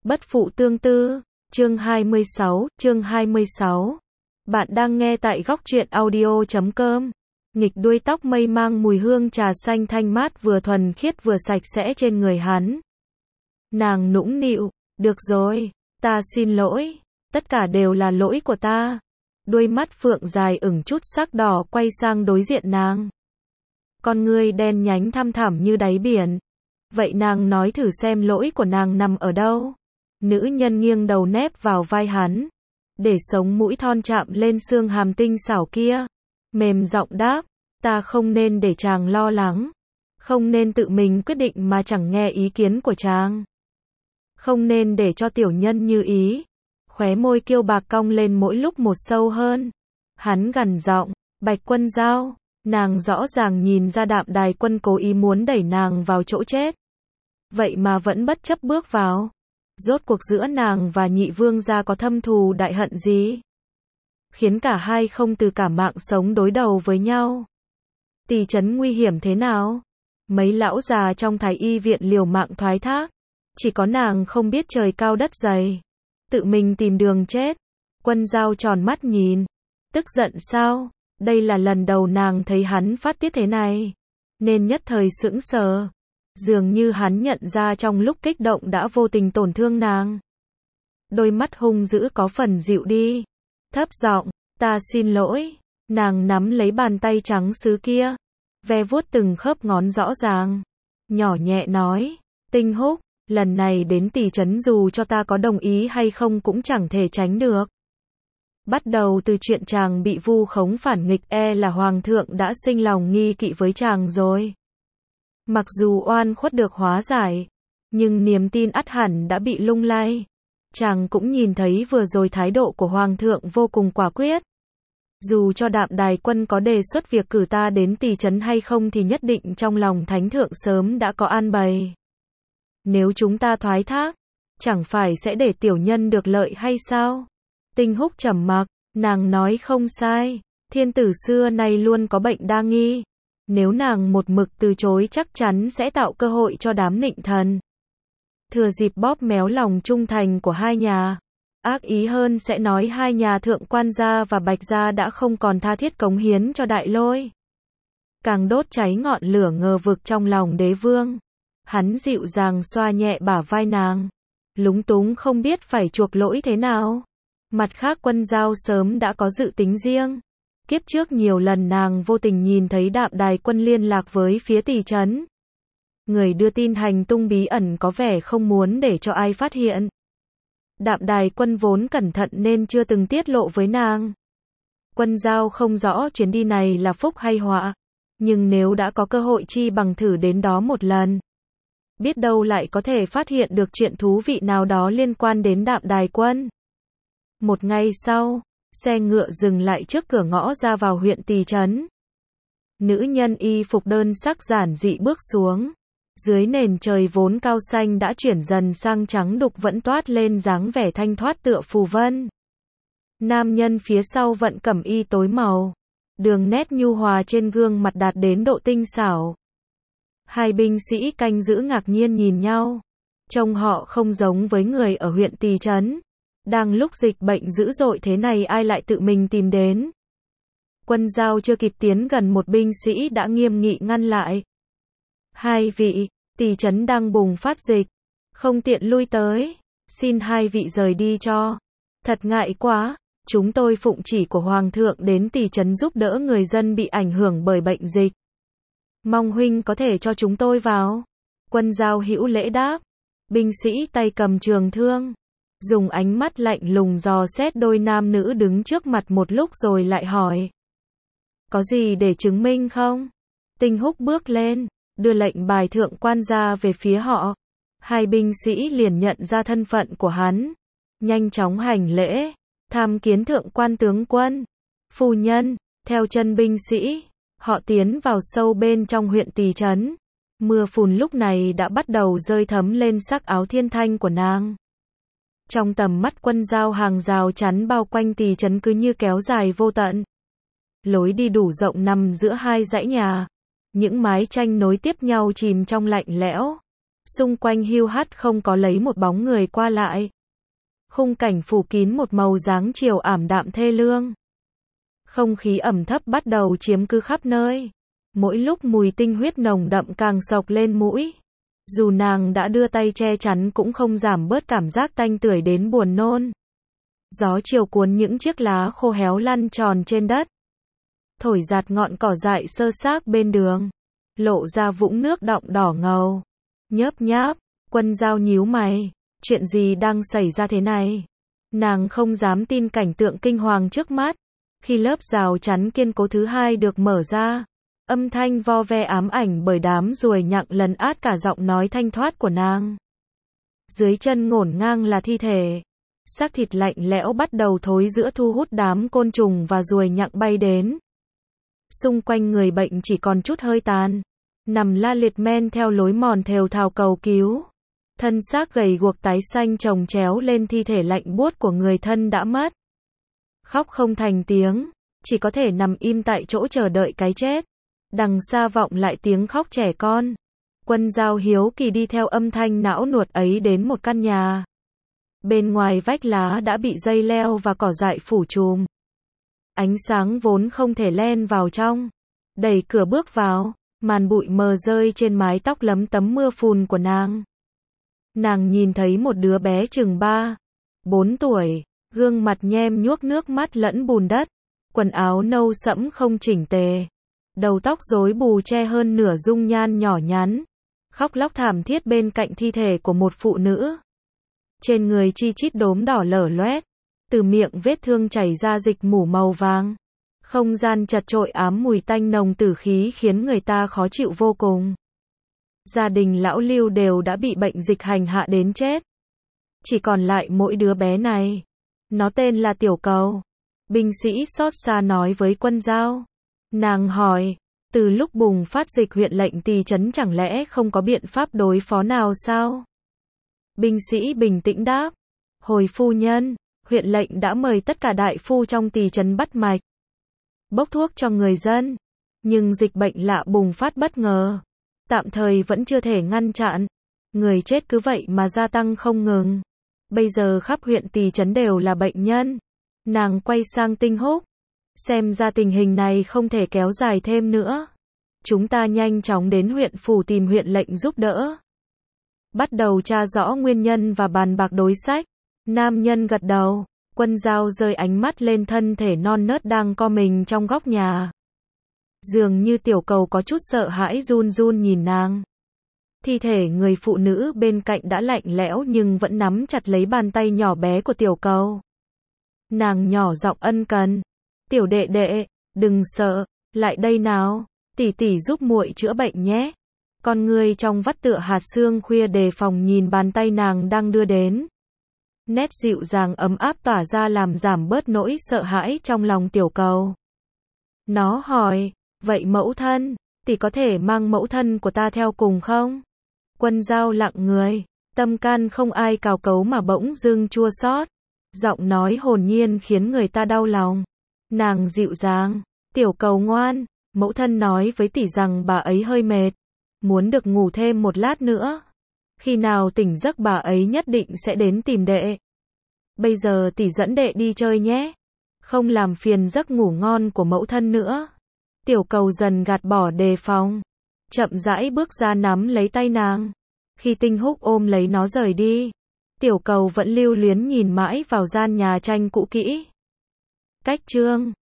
Bất phụ tương tư, chương 26. Bạn đang nghe tại góc truyện audio.com. Nghịch đuôi tóc mây mang mùi hương trà xanh thanh mát vừa thuần khiết vừa sạch sẽ trên người hắn. Nàng nũng nịu, được rồi, ta xin lỗi, tất cả đều là lỗi của ta. Đuôi mắt phượng dài ửng chút sắc đỏ quay sang đối diện nàng. Con ngươi đen nhánh thăm thẳm như đáy biển. Vậy nàng nói thử xem lỗi của nàng nằm ở đâu. Nữ nhân nghiêng đầu nép vào vai hắn, để sống mũi thon chạm lên xương hàm tinh xảo kia. Mềm giọng đáp, ta không nên để chàng lo lắng. Không nên tự mình quyết định mà chẳng nghe ý kiến của chàng. Không nên để cho tiểu nhân như ý. Khóe môi kiêu bạc cong lên mỗi lúc một sâu hơn. Hắn gằn giọng, Bạch Quân Dao. Nàng rõ ràng nhìn ra Đạm Đài Quân cố ý muốn đẩy nàng vào chỗ chết. Vậy mà vẫn bất chấp bước vào. Rốt cuộc giữa nàng và nhị vương gia có thâm thù đại hận gì? Khiến cả hai không từ cả mạng sống đối đầu với nhau. Tỷ trấn nguy hiểm thế nào? Mấy lão già trong thái y viện liều mạng thoái thác. Chỉ có nàng không biết trời cao đất dày. Tự mình tìm đường chết. Quân Dao tròn mắt nhìn. Tức giận sao? Đây là lần đầu nàng thấy hắn phát tiết thế này. Nên nhất thời sững sờ. Dường như hắn nhận ra trong lúc kích động đã vô tình tổn thương nàng. Đôi mắt hung dữ có phần dịu đi. Thấp giọng, ta xin lỗi. Nàng nắm lấy bàn tay trắng sứ kia. Ve vuốt từng khớp ngón rõ ràng. Nhỏ nhẹ nói, Tinh Húc, lần này đến tỷ trấn dù cho ta có đồng ý hay không cũng chẳng thể tránh được. Bắt đầu từ chuyện chàng bị vu khống phản nghịch là hoàng thượng đã sinh lòng nghi kỵ với chàng rồi. Mặc dù oan khuất được hóa giải, nhưng niềm tin ắt hẳn đã bị lung lay. Chàng cũng nhìn thấy vừa rồi thái độ của hoàng thượng vô cùng quả quyết. Dù cho Đạm Đài Quân có đề xuất việc cử ta đến tỷ trấn hay không thì nhất định trong lòng thánh thượng sớm đã có an bày. Nếu chúng ta thoái thác, chẳng phải sẽ để tiểu nhân được lợi hay sao? Tinh Húc trầm mặc, nàng nói không sai, thiên tử xưa nay luôn có bệnh đa nghi. Nếu nàng một mực từ chối chắc chắn sẽ tạo cơ hội cho đám nịnh thần. Thừa dịp bóp méo lòng trung thành của hai nhà. Ác ý hơn sẽ nói hai nhà Thượng Quan gia và Bạch gia đã không còn tha thiết cống hiến cho Đại Lôi. Càng đốt cháy ngọn lửa ngờ vực trong lòng đế vương. Hắn dịu dàng xoa nhẹ bả vai nàng. Lúng túng không biết phải chuộc lỗi thế nào. Mặt khác Quân Dao sớm đã có dự tính riêng. Kiếp trước nhiều lần nàng vô tình nhìn thấy Đạm Đài Quân liên lạc với phía tỷ trấn. Người đưa tin hành tung bí ẩn có vẻ không muốn để cho ai phát hiện. Đạm Đài Quân vốn cẩn thận nên chưa từng tiết lộ với nàng. Quân Dao không rõ chuyến đi này là phúc hay họa. Nhưng nếu đã có cơ hội chi bằng thử đến đó một lần. Biết đâu lại có thể phát hiện được chuyện thú vị nào đó liên quan đến Đạm Đài Quân. Một ngày sau, xe ngựa dừng lại trước cửa ngõ ra vào huyện tỷ trấn. Nữ nhân y phục đơn sắc giản dị bước xuống. Dưới nền trời vốn cao xanh đã chuyển dần sang trắng đục vẫn toát lên dáng vẻ thanh thoát tựa phù vân. Nam nhân phía sau vận cẩm y tối màu. Đường nét nhu hòa trên gương mặt đạt đến độ tinh xảo. Hai binh sĩ canh giữ ngạc nhiên nhìn nhau. Trông họ không giống với người ở huyện tỷ trấn. Đang lúc dịch bệnh dữ dội thế này ai lại tự mình tìm đến. Quân Dao chưa kịp tiến gần một binh sĩ đã nghiêm nghị ngăn lại. Hai vị, tỷ trấn đang bùng phát dịch. Không tiện lui tới. Xin hai vị rời đi cho. Thật ngại quá. Chúng tôi phụng chỉ của Hoàng thượng đến tỷ trấn giúp đỡ người dân bị ảnh hưởng bởi bệnh dịch. Mong huynh có thể cho chúng tôi vào. Quân Dao hữu lễ đáp. Binh sĩ tay cầm trường thương. Dùng ánh mắt lạnh lùng dò xét đôi nam nữ đứng trước mặt một lúc rồi lại hỏi. Có gì để chứng minh không? Tinh Húc bước lên, đưa lệnh bài Thượng Quan gia về phía họ. Hai binh sĩ liền nhận ra thân phận của hắn. Nhanh chóng hành lễ, tham kiến Thượng Quan tướng quân. Phu nhân, theo chân binh sĩ, họ tiến vào sâu bên trong huyện tỷ trấn. Mưa phùn lúc này đã bắt đầu rơi thấm lên sắc áo thiên thanh của nàng. Trong tầm mắt Quân Dao hàng rào chắn bao quanh tỷ trấn cứ như kéo dài vô tận. Lối đi đủ rộng nằm giữa hai dãy nhà. Những mái tranh nối tiếp nhau chìm trong lạnh lẽo. Xung quanh hiu hắt không có lấy một bóng người qua lại. Khung cảnh phủ kín một màu dáng chiều ảm đạm thê lương. Không khí ẩm thấp bắt đầu chiếm cứ khắp nơi. Mỗi lúc mùi tinh huyết nồng đậm càng xộc lên mũi. Dù nàng đã đưa tay che chắn cũng không giảm bớt cảm giác tanh tưởi đến buồn nôn. Gió chiều cuốn những chiếc lá khô héo lăn tròn trên đất. Thổi giạt ngọn cỏ dại sơ xác bên đường. Lộ ra vũng nước đọng đỏ ngầu. Nhớp nháp, Quân Dao nhíu mày. Chuyện gì đang xảy ra thế này? Nàng không dám tin cảnh tượng kinh hoàng trước mắt. Khi lớp rào chắn kiên cố thứ hai được mở ra, âm thanh vo ve ám ảnh bởi đám ruồi nhặng lấn át cả giọng nói thanh thoát của nàng. Dưới chân ngổn ngang là thi thể. Xác thịt lạnh lẽo bắt đầu thối rữa thu hút đám côn trùng và ruồi nhặng bay đến. Xung quanh người bệnh chỉ còn chút hơi tàn. Nằm la liệt men theo lối mòn thều thào cầu cứu. Thân xác gầy guộc tái xanh chồng chéo lên thi thể lạnh buốt của người thân đã mất. Khóc không thành tiếng, chỉ có thể nằm im tại chỗ chờ đợi cái chết. Đằng xa vọng lại tiếng khóc trẻ con. Quân Dao hiếu kỳ đi theo âm thanh não nuột ấy đến một căn nhà. Bên ngoài vách lá đã bị dây leo và cỏ dại phủ trùm. Ánh sáng vốn không thể len vào trong. Đẩy cửa bước vào, màn bụi mờ rơi trên mái tóc lấm tấm mưa phùn của nàng. Nàng nhìn thấy một đứa bé chừng 3-4 tuổi, gương mặt nhem nhuốc nước mắt lẫn bùn đất, quần áo nâu sẫm không chỉnh tề, đầu tóc rối bù che hơn nửa dung nhan nhỏ nhắn, khóc lóc thảm thiết bên cạnh thi thể của một phụ nữ. Trên người chi chít đốm đỏ lở loét, từ miệng vết thương chảy ra dịch mủ màu vàng. Không gian chật chội ám mùi tanh nồng tử khí khiến người ta khó chịu vô cùng. Gia đình lão Lưu đều đã bị bệnh dịch hành hạ đến chết. Chỉ còn lại mỗi đứa bé này. Nó tên là Tiểu Cầu. Binh sĩ xót xa nói với Quân Dao. Nàng hỏi, từ lúc bùng phát dịch huyện lệnh Tỳ trấn chẳng lẽ không có biện pháp đối phó nào sao? Binh sĩ bình tĩnh đáp. Hồi phu nhân, huyện lệnh đã mời tất cả đại phu trong Tỳ trấn bắt mạch, bốc thuốc cho người dân. Nhưng dịch bệnh lạ bùng phát bất ngờ. Tạm thời vẫn chưa thể ngăn chặn. Người chết cứ vậy mà gia tăng không ngừng. Bây giờ khắp huyện Tỳ trấn đều là bệnh nhân. Nàng quay sang Tinh Húc. Xem ra tình hình này không thể kéo dài thêm nữa. Chúng ta nhanh chóng đến huyện phủ tìm huyện lệnh giúp đỡ. Bắt đầu tra rõ nguyên nhân và bàn bạc đối sách. Nam nhân gật đầu. Quân Dao rơi ánh mắt lên thân thể non nớt đang co mình trong góc nhà. Dường như Tiểu Cầu có chút sợ hãi run run nhìn nàng. Thi thể người phụ nữ bên cạnh đã lạnh lẽo nhưng vẫn nắm chặt lấy bàn tay nhỏ bé của Tiểu Cầu. Nàng nhỏ giọng ân cần. Tiểu đệ đệ, đừng sợ, lại đây nào, tỷ tỷ giúp muội chữa bệnh nhé. Con người trong vắt tựa hạt sương khuya đề phòng nhìn bàn tay nàng đang đưa đến. Nét dịu dàng ấm áp tỏa ra làm giảm bớt nỗi sợ hãi trong lòng Tiểu Cầu. Nó hỏi, vậy mẫu thân, tỷ có thể mang mẫu thân của ta theo cùng không? Quân Dao lặng người, tâm can không ai cào cấu mà bỗng dưng chua xót. Giọng nói hồn nhiên khiến người ta đau lòng. Nàng dịu dàng, Tiểu Cầu ngoan, mẫu thân nói với tỷ rằng bà ấy hơi mệt, muốn được ngủ thêm một lát nữa. Khi nào tỉnh giấc bà ấy nhất định sẽ đến tìm đệ. Bây giờ tỷ dẫn đệ đi chơi nhé. Không làm phiền giấc ngủ ngon của mẫu thân nữa. Tiểu Cầu dần gạt bỏ đề phòng. Chậm rãi bước ra nắm lấy tay nàng. Khi Tinh Húc ôm lấy nó rời đi, Tiểu Cầu vẫn lưu luyến nhìn mãi vào gian nhà tranh cũ kỹ. Cách chương